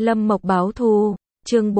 Lâm Mộc báo thù, chương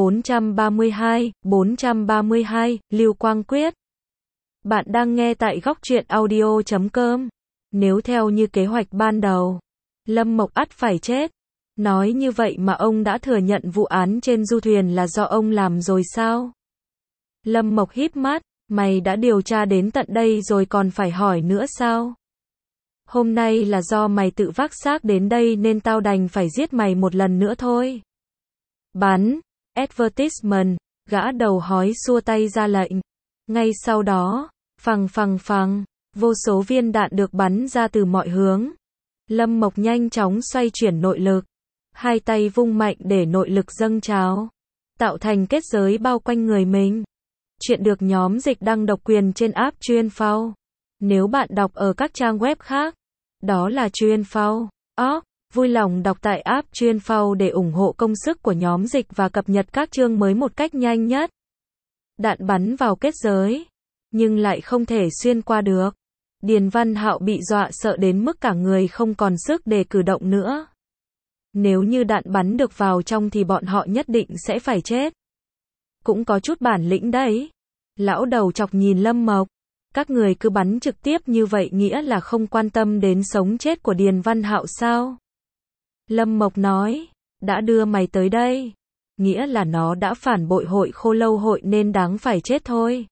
432, Lưu Quang Quyết. Bạn đang nghe tại góc truyện audio.com. Nếu theo như kế hoạch ban đầu, Lâm Mộc ắt phải chết. Nói như vậy mà ông đã thừa nhận vụ án trên du thuyền là do ông làm rồi sao? Lâm Mộc híp mắt, mày đã điều tra đến tận đây rồi còn phải hỏi nữa sao? Hôm nay là do mày tự vác xác đến đây nên tao đành phải giết mày một lần nữa thôi. Bắn, advertisement, gã đầu hói xua tay ra lệnh. Ngay sau đó, phằng phằng phằng, vô số viên đạn được bắn ra từ mọi hướng. Lâm Mộc nhanh chóng xoay chuyển nội lực, hai tay vung mạnh để nội lực dâng trào, tạo thành kết giới bao quanh người mình. Chuyện được nhóm dịch đăng độc quyền trên app Chuyên.Phao. Nếu bạn đọc ở các trang web khác, đó là Chuyên.Phao. Vui lòng đọc tại app Chuyên.Phao để ủng hộ công sức của nhóm dịch và cập nhật các chương mới một cách nhanh nhất. Đạn bắn vào kết giới, nhưng lại không thể xuyên qua được. Điền Văn Hạo bị dọa sợ đến mức cả người không còn sức để cử động nữa. Nếu như đạn bắn được vào trong thì bọn họ nhất định sẽ phải chết. Cũng có chút bản lĩnh đấy. Lão đầu chọc nhìn Lâm Mộc. Các người cứ bắn trực tiếp như vậy nghĩa là không quan tâm đến sống chết của Điền Văn Hạo sao? Lâm Mộc nói, đã đưa mày tới đây, nghĩa là nó đã phản bội hội Khô Lâu hội nên đáng phải chết thôi.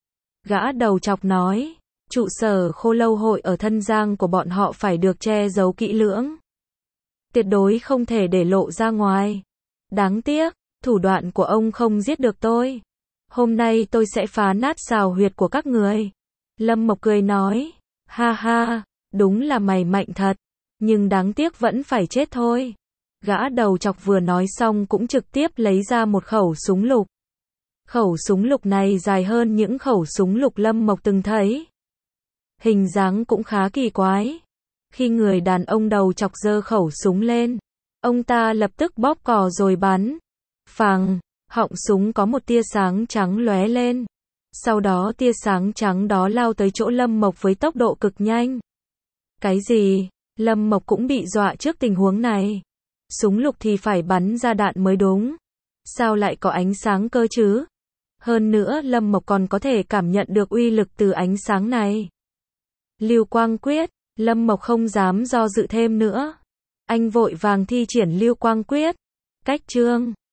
Gã đầu chọc nói, trụ sở Khô Lâu hội ở Thân Giang của bọn họ phải được che giấu kỹ lưỡng. Tuyệt đối không thể để lộ ra ngoài. Đáng tiếc, thủ đoạn của ông không giết được tôi. Hôm nay tôi sẽ phá nát xào huyệt của các người. Lâm Mộc cười nói, ha ha, đúng là mày mạnh thật, nhưng đáng tiếc vẫn phải chết thôi. Gã đầu chọc vừa nói xong cũng trực tiếp lấy ra một khẩu súng lục. Khẩu súng lục này dài hơn những khẩu súng lục Lâm Mộc từng thấy. Hình dáng cũng khá kỳ quái. Khi người đàn ông đầu chọc giơ khẩu súng lên, ông ta lập tức bóp cò rồi bắn. Phằng, họng súng có một tia sáng trắng lóe lên. Sau đó tia sáng trắng đó lao tới chỗ Lâm Mộc với tốc độ cực nhanh. Cái gì? Lâm Mộc cũng bị dọa trước tình huống này. Súng lục thì phải bắn ra đạn mới đúng. Sao lại có ánh sáng cơ chứ? Hơn nữa Lâm Mộc còn có thể cảm nhận được uy lực từ ánh sáng này. Lưu Quang Quyết, Lâm Mộc không dám do dự thêm nữa. Anh vội vàng thi triển Lưu Quang Quyết. Cách chương